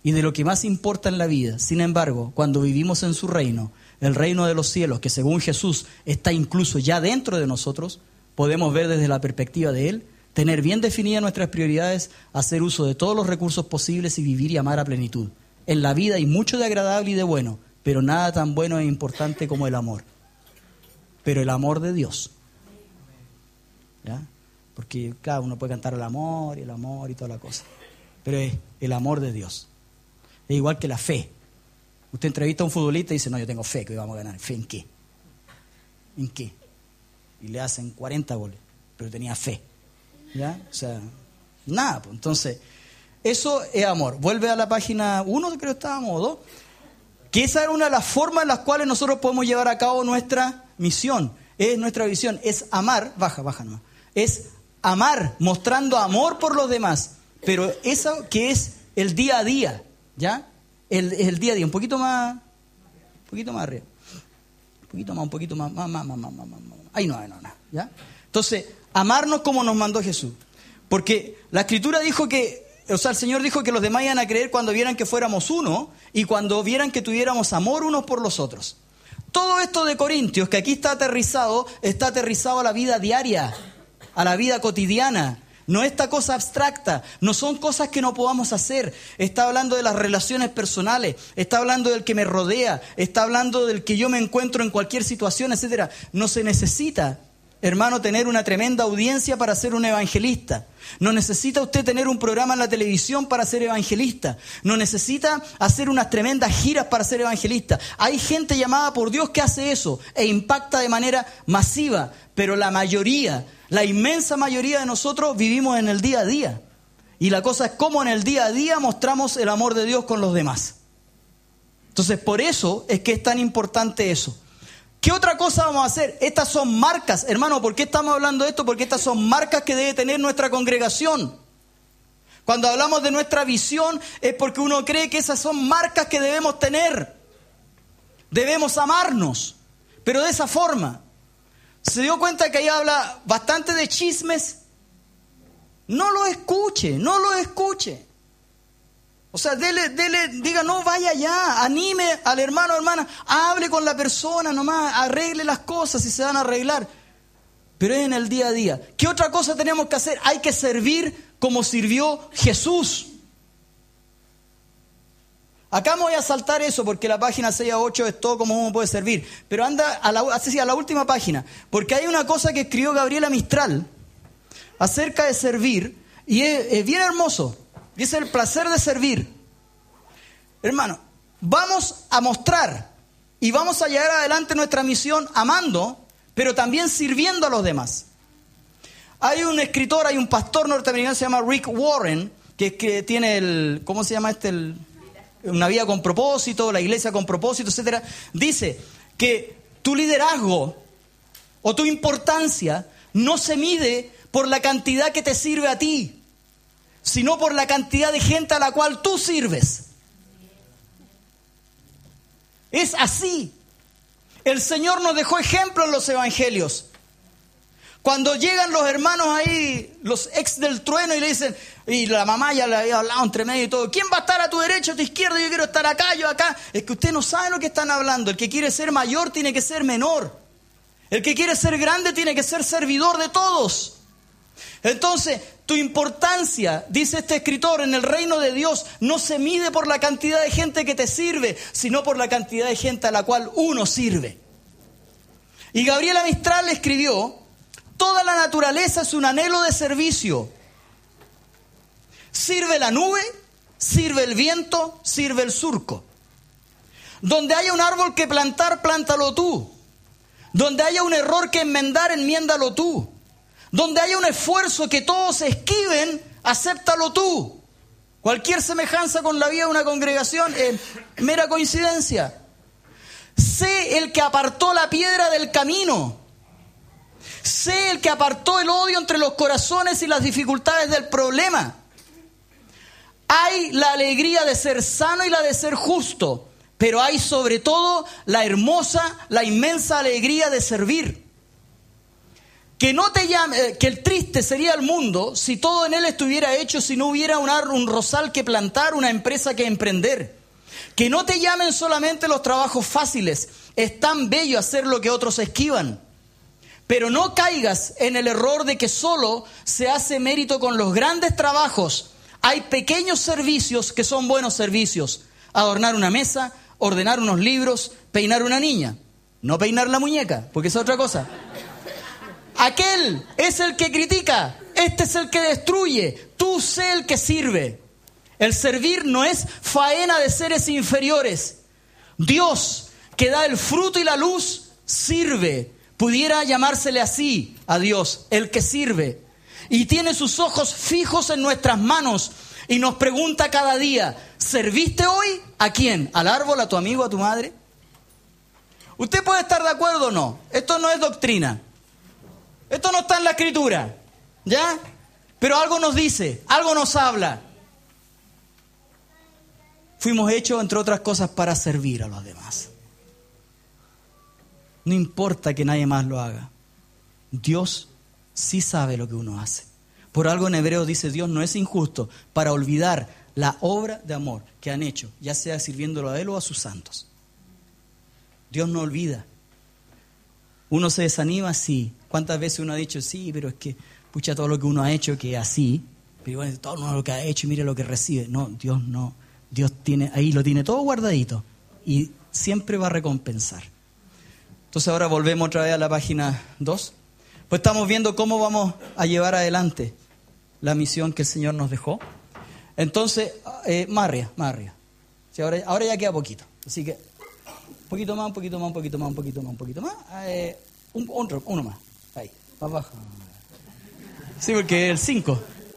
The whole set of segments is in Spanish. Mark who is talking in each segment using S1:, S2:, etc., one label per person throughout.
S1: y de lo que más importa en la vida. Sin embargo, cuando vivimos en su reino, el reino de los cielos, que según Jesús está incluso ya dentro de nosotros, podemos ver desde la perspectiva de Él, tener bien definidas nuestras prioridades, hacer uso de todos los recursos posibles y vivir y amar a plenitud. En la vida hay mucho de agradable y de bueno, pero nada tan bueno e importante como el amor. Pero el amor de Dios. ¿Ya? Porque, claro, uno puede cantar el amor y toda la cosa. Pero es el amor de Dios. Es igual que la fe. Usted entrevista a un futbolista y dice, no, yo tengo fe que hoy vamos a ganar. ¿Fe en qué? ¿En qué? Y le hacen 40 goles, pero tenía fe. ¿Ya? O sea, nada. Pues. Entonces, eso es amor. Vuelve a la página 1, creo que estábamos, o 2. Que esa era una de las formas en las cuales nosotros podemos llevar a cabo nuestra misión. Es nuestra visión. Es amar, baja nomás. Es amar, mostrando amor por los demás. Pero eso que es el día a día, ¿ya? El día a día, un poquito más arriba. Un poquito más. Ahí no, ¿ya? Entonces, amarnos como nos mandó Jesús. Porque la Escritura dijo que, o sea, el Señor dijo que los demás iban a creer cuando vieran que fuéramos uno y cuando vieran que tuviéramos amor unos por los otros. Todo esto de Corintios, que aquí está aterrizado a la vida diaria, a la vida cotidiana. No esta cosa abstracta, no son cosas que no podamos hacer. Está hablando de las relaciones personales, está hablando del que me rodea, está hablando del que yo me encuentro en cualquier situación, etcétera. No se necesita, hermano, tener una tremenda audiencia para ser un evangelista. No necesita usted tener un programa en la televisión para ser evangelista. No necesita hacer unas tremendas giras para ser evangelista. Hay gente llamada por Dios que hace eso e impacta de manera masiva, pero la inmensa mayoría de nosotros vivimos en el día a día. Y la cosa es cómo en el día a día mostramos el amor de Dios con los demás. Entonces, por eso es que es tan importante eso. ¿Qué otra cosa vamos a hacer? Estas son marcas. Hermano, ¿por qué estamos hablando de esto? Porque estas son marcas que debe tener nuestra congregación. Cuando hablamos de nuestra visión es porque uno cree que esas son marcas que debemos tener. Debemos amarnos, pero de esa forma. ¿Se dio cuenta que ahí habla bastante de chismes? No lo escuche. O sea, diga, no, vaya allá, anime al hermano o hermana, hable con la persona nomás, arregle las cosas y se van a arreglar. Pero es en el día a día. ¿Qué otra cosa tenemos que hacer? Hay que servir como sirvió Jesús. Acá me voy a saltar eso porque la página 6 a 8 es todo como uno puede servir. Pero anda a la última página, porque hay una cosa que escribió Gabriela Mistral acerca de servir y es bien hermoso. Dice el placer de servir. Hermano, vamos a mostrar y vamos a llevar adelante nuestra misión amando, pero también sirviendo a los demás. Hay un escritor, hay un pastor norteamericano que se llama Rick Warren, que tiene ¿cómo se llama una vida con propósito, la iglesia con propósito, etcétera. Dice que tu liderazgo o tu importancia no se mide por la cantidad que te sirve a ti, sino por la cantidad de gente a la cual tú sirves. Es así. El Señor nos dejó ejemplo en los evangelios. Cuando llegan los hermanos ahí, los ex del trueno, y le dicen, y la mamá ya le había hablado entre medio y todo, ¿quién va a estar a tu derecha o a tu izquierda? Yo quiero estar acá, yo acá. Es que usted no sabe lo que están hablando. El que quiere ser mayor tiene que ser menor. El que quiere ser grande tiene que ser servidor de todos. Entonces, tu importancia, dice este escritor, en el reino de Dios no se mide por la cantidad de gente que te sirve, sino por la cantidad de gente a la cual uno sirve. Y Gabriela Mistral escribió, toda la naturaleza es un anhelo de servicio. Sirve la nube, sirve el viento, sirve el surco. Donde haya un árbol que plantar, plántalo tú. Donde haya un error que enmendar, enmiéndalo tú. Donde haya un esfuerzo que todos esquiven, acéptalo tú. Cualquier semejanza con la vida de una congregación es mera coincidencia. Sé el que apartó la piedra del camino. Sé el que apartó el odio entre los corazones y las dificultades del problema. Hay la alegría de ser sano y la de ser justo, pero hay sobre todo la hermosa, la inmensa alegría de servir. Que no te llame, que el triste sería el mundo si todo en él estuviera hecho, si no hubiera un rosal que plantar, una empresa que emprender. Que no te llamen solamente los trabajos fáciles. Es tan bello hacer lo que otros esquivan. Pero no caigas en el error de que solo se hace mérito con los grandes trabajos. Hay pequeños servicios que son buenos servicios. Adornar una mesa, ordenar unos libros, peinar una niña. No peinar la muñeca, porque es otra cosa. Aquel es el que critica, este es el que destruye, tú sé el que sirve. El servir no es faena de seres inferiores. Dios, que da el fruto y la luz, sirve. Pudiera llamársele así a Dios, el que sirve. Y tiene sus ojos fijos en nuestras manos y nos pregunta cada día, ¿serviste hoy? ¿A quién? ¿Al árbol, a tu amigo, a tu madre? Usted puede estar de acuerdo o no. Esto no es doctrina. Esto no está en la Escritura, ¿ya? Pero algo nos dice, algo nos habla. Fuimos hechos, entre otras cosas, para servir a los demás. No importa que nadie más lo haga. Dios sí sabe lo que uno hace. Por algo en Hebreos dice, Dios no es injusto para olvidar la obra de amor que han hecho, ya sea sirviéndolo a Él o a sus santos. Dios no olvida. Uno se desanima, sí. ¿Cuántas veces uno ha dicho, sí, pero es que, pucha, todo lo que uno ha hecho que así, pero bueno, todo lo que ha hecho y mire lo que recibe? No, Dios no. Dios tiene, ahí lo tiene todo guardadito y siempre va a recompensar. Entonces ahora volvemos otra vez a la página 2. Pues estamos viendo cómo vamos a llevar adelante la misión que el Señor nos dejó. Entonces, Marria. Sí, ahora ya queda poquito. Así que, un poquito más. Uno más. Ahí, más abajo. Sí, porque el 5.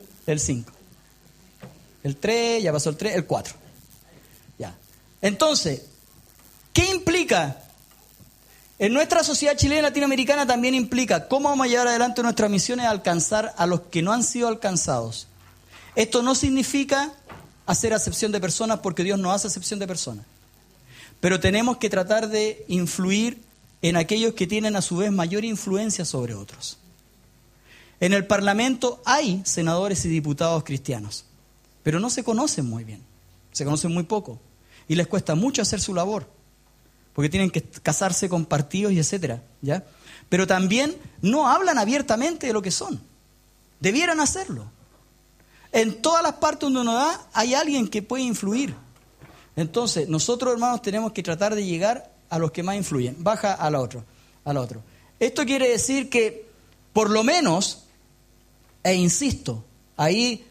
S1: El 3, ya pasó el 3, el 4. Ya. Entonces, ¿qué implica? En nuestra sociedad chilena y latinoamericana también implica cómo vamos a llevar adelante nuestras misiones a alcanzar a los que no han sido alcanzados. Esto no significa hacer acepción de personas, porque Dios no hace acepción de personas. Pero tenemos que tratar de influir en aquellos que tienen a su vez mayor influencia sobre otros. En el Parlamento hay senadores y diputados cristianos, pero no se conocen muy bien, se conocen muy poco y les cuesta mucho hacer su labor, porque tienen que casarse con partidos y etcétera, ¿ya? Pero también no hablan abiertamente de lo que son. Debieran hacerlo. En todas las partes donde uno da, hay alguien que puede influir. Entonces, nosotros, hermanos, tenemos que tratar de llegar a los que más influyen. Baja al otro. Esto quiere decir que, por lo menos, e insisto, ahí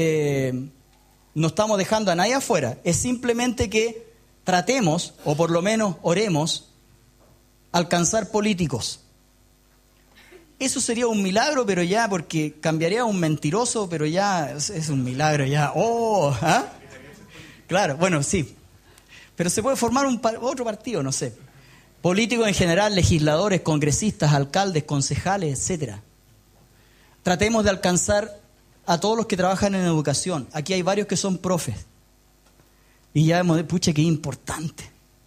S1: no estamos dejando a nadie afuera, es simplemente que tratemos, o por lo menos oremos, alcanzar políticos. Eso sería un milagro, pero ya, porque cambiaría a un mentiroso, pero ya es un milagro, ya. Claro, bueno, sí. Pero se puede formar otro partido, no sé. Políticos en general, legisladores, congresistas, alcaldes, concejales, etcétera. Tratemos de alcanzar a todos los que trabajan en educación. Aquí hay varios que son profes. Y ya vemos, pucha, qué importante.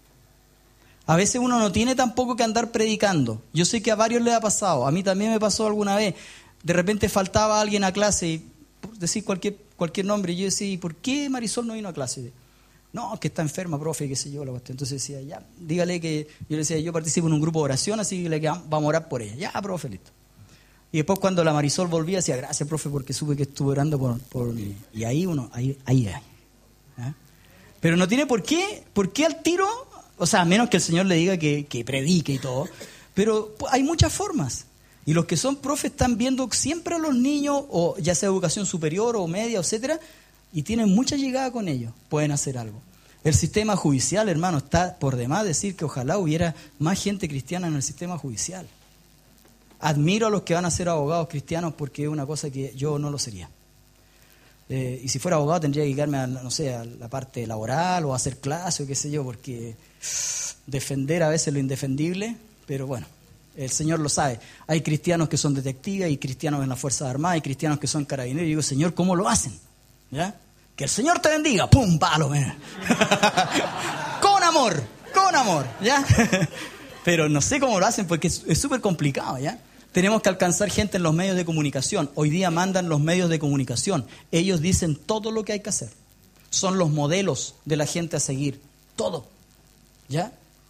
S1: A veces uno no tiene tampoco que andar predicando. Yo sé que a varios les ha pasado. A mí también me pasó alguna vez. De repente faltaba alguien a clase y decir cualquier nombre. Y yo decía, ¿y por qué Marisol no vino a clase? No, que está enferma, profe, qué sé yo. Entonces decía, ya, dígale que... Yo le decía, yo participo en un grupo de oración, así que vamos a orar por ella. Ya, profe, listo. Y después cuando la Marisol volvía, decía, gracias, profe, porque supe que estuve orando por mí. Y ahí uno, ahí. ¿Eh? Pero no tiene por qué al tiro... O sea, a menos que el Señor le diga que predique y todo. Pero hay muchas formas. Y los que son profes están viendo siempre a los niños, o ya sea educación superior o media, etcétera, y tienen mucha llegada con ellos. Pueden hacer algo. El sistema judicial, hermano, está por demás decir que ojalá hubiera más gente cristiana en el sistema judicial. Admiro a los que van a ser abogados cristianos porque es una cosa que yo no lo sería. Y si fuera abogado tendría que dedicarme a, no sé, a la parte laboral o a hacer clase o qué sé yo, porque defender a veces lo indefendible, pero bueno, el Señor lo sabe. Hay cristianos que son detectives, hay cristianos en las Fuerzas Armadas, hay cristianos que son carabineros. Y digo, Señor, ¿cómo lo hacen? ¿Ya? Que el Señor te bendiga. ¡Pum! ¡Palo! Con amor, ¿ya? Pero no sé cómo lo hacen porque es súper complicado, ¿ya? Tenemos que alcanzar gente en los medios de comunicación. Hoy día mandan los medios de comunicación. Ellos dicen todo lo que hay que hacer. Son los modelos de la gente a seguir. Todo. ¿Ya?